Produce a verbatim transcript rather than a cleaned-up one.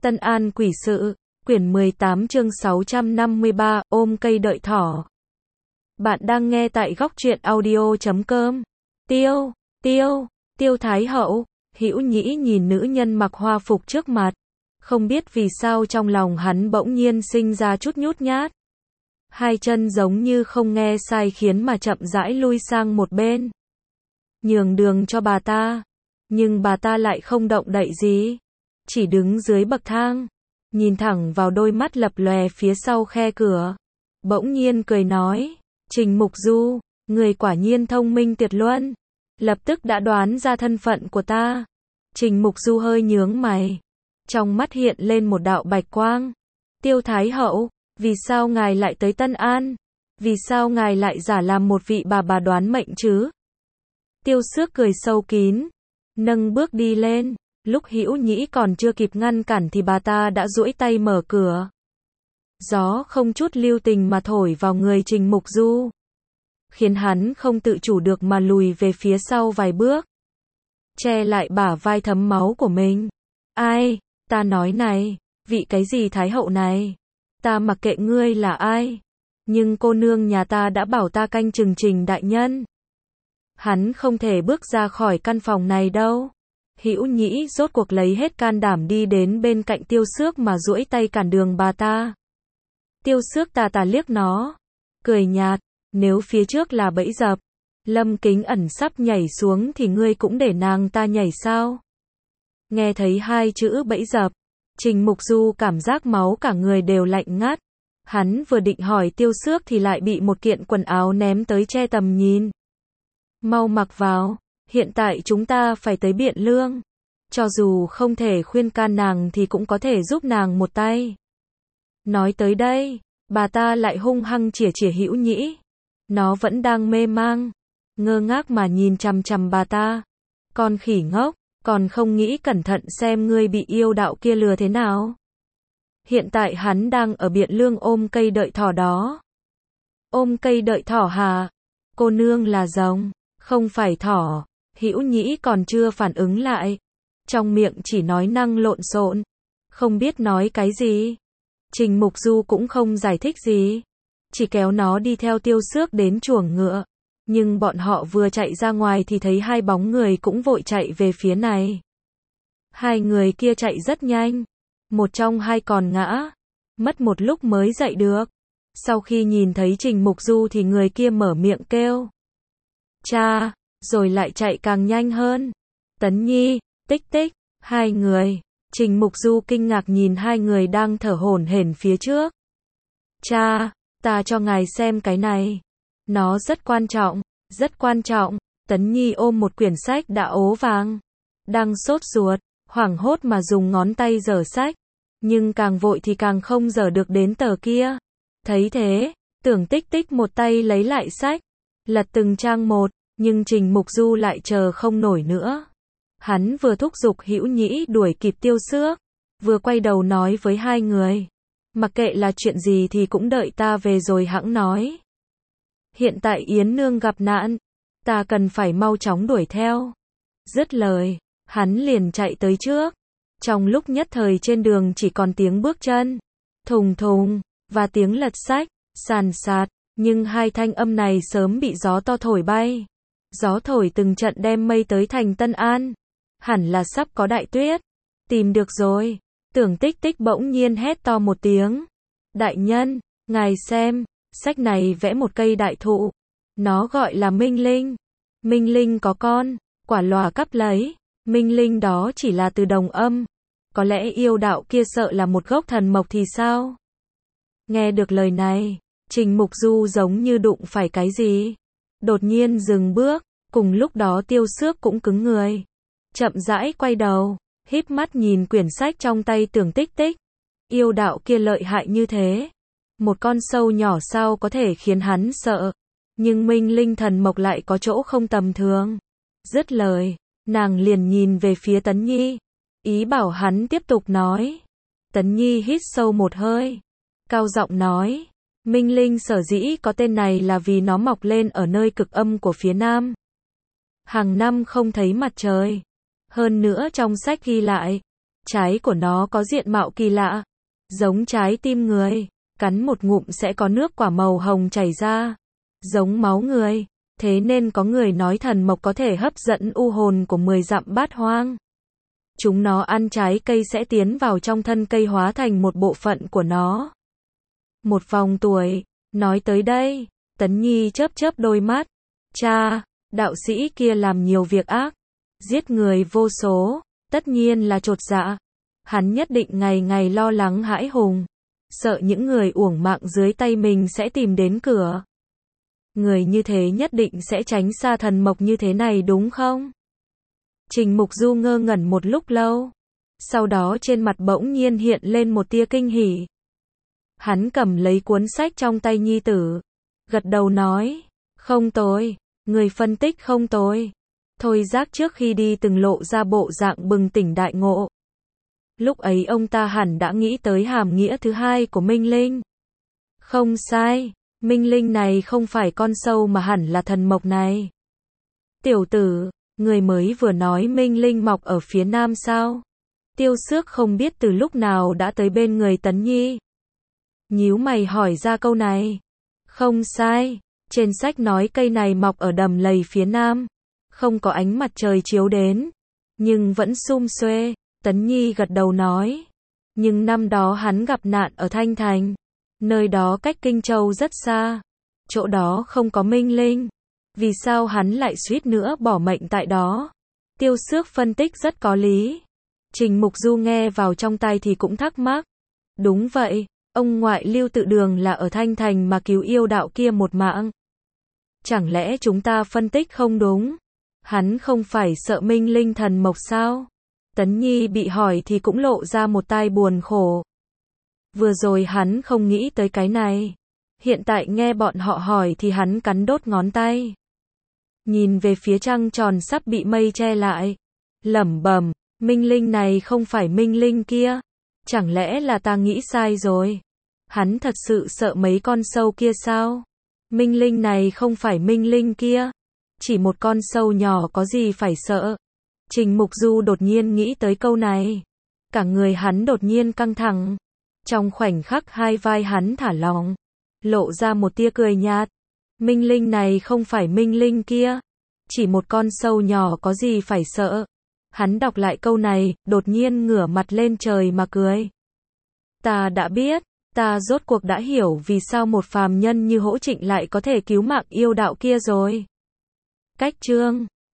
Tân An quỷ sự, quyển mười tám chương sáu trăm năm mươi ba, ôm cây đợi thỏ. Bạn đang nghe tại góc truyện audio chấm com. Tiêu, tiêu, Tiêu Thái Hậu, Hữu Nhĩ nhìn nữ nhân mặc hoa phục trước mặt. Không biết vì sao trong lòng hắn bỗng nhiên sinh ra chút nhút nhát. Hai chân giống như không nghe sai khiến mà chậm rãi lui sang một bên. Nhường đường cho bà ta. Nhưng bà ta lại không động đậy gì. Chỉ đứng dưới bậc thang. Nhìn thẳng vào đôi mắt lập lòe phía sau khe cửa. Bỗng nhiên cười nói. Trình Mục Du, người quả nhiên thông minh tuyệt luân. Lập tức đã đoán ra thân phận của ta. Trình Mục Du hơi nhướng mày. Trong mắt hiện lên một đạo bạch quang. Tiêu Thái Hậu, vì sao ngài lại tới Tân An? Vì sao ngài lại giả làm một vị bà bà đoán mệnh chứ? Tiêu Xước cười sâu kín. Nâng bước đi lên. Lúc Hữu Nhĩ còn chưa kịp ngăn cản thì bà ta đã duỗi tay mở cửa. Gió không chút lưu tình mà thổi vào người Trình Mục Du. Khiến hắn không tự chủ được mà lùi về phía sau vài bước. Che lại bả vai thấm máu của mình. Ai? Ta nói này, vị cái gì Thái Hậu này? Ta mặc kệ ngươi là ai. Nhưng cô nương nhà ta đã bảo ta canh chừng Trình đại nhân. Hắn không thể bước ra khỏi căn phòng này đâu. Hữu Nhĩ rốt cuộc lấy hết can đảm đi đến bên cạnh Tiêu Xước mà duỗi tay cản đường bà ta. Tiêu Xước tà tà liếc nó. Cười nhạt, nếu phía trước là bẫy dập. Lâm Kính Ẩn sắp nhảy xuống thì ngươi cũng để nàng ta nhảy sao? Nghe thấy hai chữ bẫy dập. Trình Mục Du cảm giác máu cả người đều lạnh ngắt. Hắn vừa định hỏi Tiêu Xước thì lại bị một kiện quần áo ném tới che tầm nhìn. Mau mặc vào. Hiện tại chúng ta phải tới Biện Lương. Cho dù không thể khuyên can nàng thì cũng có thể giúp nàng một tay. Nói tới đây, bà ta lại hung hăng chỉa chỉa Hữu Nhĩ. Nó vẫn đang mê mang, ngơ ngác mà nhìn chằm chằm bà ta. Con khỉ ngốc, còn không nghĩ cẩn thận xem ngươi bị yêu đạo kia lừa thế nào. Hiện tại hắn đang ở Biện Lương ôm cây đợi thỏ đó. Ôm cây đợi thỏ hả? Cô nương là rồng, không phải thỏ. Hữu Nhĩ còn chưa phản ứng lại. Trong miệng chỉ nói năng lộn xộn. Không biết nói cái gì. Trình Mục Du cũng không giải thích gì. Chỉ kéo nó đi theo Tiêu Xước đến chuồng ngựa. Nhưng bọn họ vừa chạy ra ngoài thì thấy hai bóng người cũng vội chạy về phía này. Hai người kia chạy rất nhanh. Một trong hai còn ngã. Mất một lúc mới dậy được. Sau khi nhìn thấy Trình Mục Du thì người kia mở miệng kêu. Cha! Rồi lại chạy càng nhanh hơn. Tấn Nhi, Tích Tích, hai người. Trình Mục Du kinh ngạc nhìn hai người đang thở hổn hển phía trước. Cha, ta cho ngài xem cái này. Nó rất quan trọng, rất quan trọng. Tấn Nhi ôm một quyển sách đã ố vàng. Đang sốt ruột, hoảng hốt mà dùng ngón tay giở sách. Nhưng càng vội thì càng không giở được đến tờ kia. Thấy thế, Tưởng Tích Tích một tay lấy lại sách. Lật từng trang một. Nhưng Trình Mục Du lại chờ không nổi nữa. Hắn vừa thúc giục Hữu Nhĩ đuổi kịp Tiêu Xước, vừa quay đầu nói với hai người. Mặc kệ là chuyện gì thì cũng đợi ta về rồi hẵng nói. Hiện tại Yến Nương gặp nạn, ta cần phải mau chóng đuổi theo. Dứt lời, hắn liền chạy tới trước. Trong lúc nhất thời trên đường chỉ còn tiếng bước chân, thùng thùng, và tiếng lật sách, sàn sạt. Nhưng hai thanh âm này sớm bị gió to thổi bay. Gió thổi từng trận đem mây tới thành Tân An. Hẳn là sắp có đại tuyết. Tìm được rồi. Tưởng Tích Tích bỗng nhiên hét to một tiếng. Đại nhân, ngài xem, sách này vẽ một cây đại thụ. Nó gọi là Minh Linh. Minh Linh có con, quả lòa cắp lấy. Minh Linh đó chỉ là từ đồng âm. Có lẽ yêu đạo kia sợ là một gốc thần mộc thì sao? Nghe được lời này, Trình Mục Du giống như đụng phải cái gì. Đột nhiên dừng bước, cùng lúc đó Tiêu Xước cũng cứng người. Chậm rãi quay đầu, híp mắt nhìn quyển sách trong tay Tưởng Tích Tích. Yêu đạo kia lợi hại như thế. Một con sâu nhỏ sao có thể khiến hắn sợ. Nhưng Minh Linh thần mộc lại có chỗ không tầm thường. Dứt lời, nàng liền nhìn về phía Tấn Nhi. Ý bảo hắn tiếp tục nói. Tấn Nhi hít sâu một hơi. Cao giọng nói. Minh Linh sở dĩ có tên này là vì nó mọc lên ở nơi cực âm của phía Nam. Hàng năm không thấy mặt trời. Hơn nữa trong sách ghi lại, Trái của nó có diện mạo kỳ lạ, giống trái tim người, cắn một ngụm sẽ có nước quả màu hồng chảy ra, giống máu người. Thế nên có người nói thần mộc có thể hấp dẫn u hồn của mười dặm bát hoang. Chúng nó ăn trái cây sẽ tiến vào trong thân cây hóa thành một bộ phận của nó. Một vòng tuổi, nói tới đây, Tấn Nhi chớp chớp đôi mắt. Cha, đạo sĩ kia làm nhiều việc ác, giết người vô số, tất nhiên là chột dạ. Hắn nhất định ngày ngày lo lắng hãi hùng, sợ những người uổng mạng dưới tay mình sẽ tìm đến cửa. Người như thế nhất định sẽ tránh xa thần mộc như thế này đúng không? Trình Mục Du ngơ ngẩn một lúc lâu, sau đó trên mặt bỗng nhiên hiện lên một tia kinh hỉ. Hắn cầm lấy cuốn sách trong tay nhi tử, gật đầu nói, không tồi, người phân tích không tồi. Thôi Giác trước khi đi từng lộ ra bộ dạng bừng tỉnh đại ngộ. Lúc ấy ông ta hẳn đã nghĩ tới hàm nghĩa thứ hai của Minh Linh. Không sai, Minh Linh này không phải con sâu mà hẳn là thần mộc này. Tiểu tử, người mới vừa nói Minh Linh mọc ở phía nam sao? Tiêu Xước không biết từ lúc nào đã tới bên người Tấn Nhi. Nhíu mày hỏi ra câu này. Không sai, trên sách nói cây này mọc ở đầm lầy phía nam, không có ánh mặt trời chiếu đến, nhưng vẫn sum xuê. Tấn Nhi gật đầu nói. Nhưng năm đó hắn gặp nạn ở Thanh Thành, nơi đó cách Kinh Châu rất xa, chỗ đó không có Minh Linh. Vì sao hắn lại suýt nữa bỏ mệnh tại đó? Tiêu Xước phân tích rất có lý. Trình Mục Du nghe vào trong tai thì cũng thắc mắc. Đúng vậy, ông ngoại Lưu Tự Đường là ở Thanh Thành mà cứu yêu đạo kia một mạng. Chẳng lẽ chúng ta phân tích không đúng? Hắn không phải sợ Minh Linh thần mộc sao? Tấn Nhi bị hỏi thì cũng lộ ra một tai buồn khổ. Vừa rồi hắn không nghĩ tới cái này. Hiện tại nghe bọn họ hỏi thì hắn cắn đốt ngón tay. Nhìn về phía trăng tròn sắp bị mây che lại. Lẩm bẩm, Minh Linh này không phải Minh Linh kia. Chẳng lẽ là ta nghĩ sai rồi? Hắn thật sự sợ mấy con sâu kia sao? Minh Linh này không phải Minh Linh kia. Chỉ một con sâu nhỏ có gì phải sợ? Trình Mục Du đột nhiên nghĩ tới câu này. Cả người hắn đột nhiên căng thẳng. Trong khoảnh khắc hai vai hắn thả lỏng, lộ ra một tia cười nhạt. Minh Linh này không phải Minh Linh kia. Chỉ một con sâu nhỏ có gì phải sợ? Hắn đọc lại câu này, đột nhiên ngửa mặt lên trời mà cười. Ta đã biết, ta rốt cuộc đã hiểu vì sao một phàm nhân như Hỗ Trịnh lại có thể cứu mạng yêu đạo kia rồi. Cách chương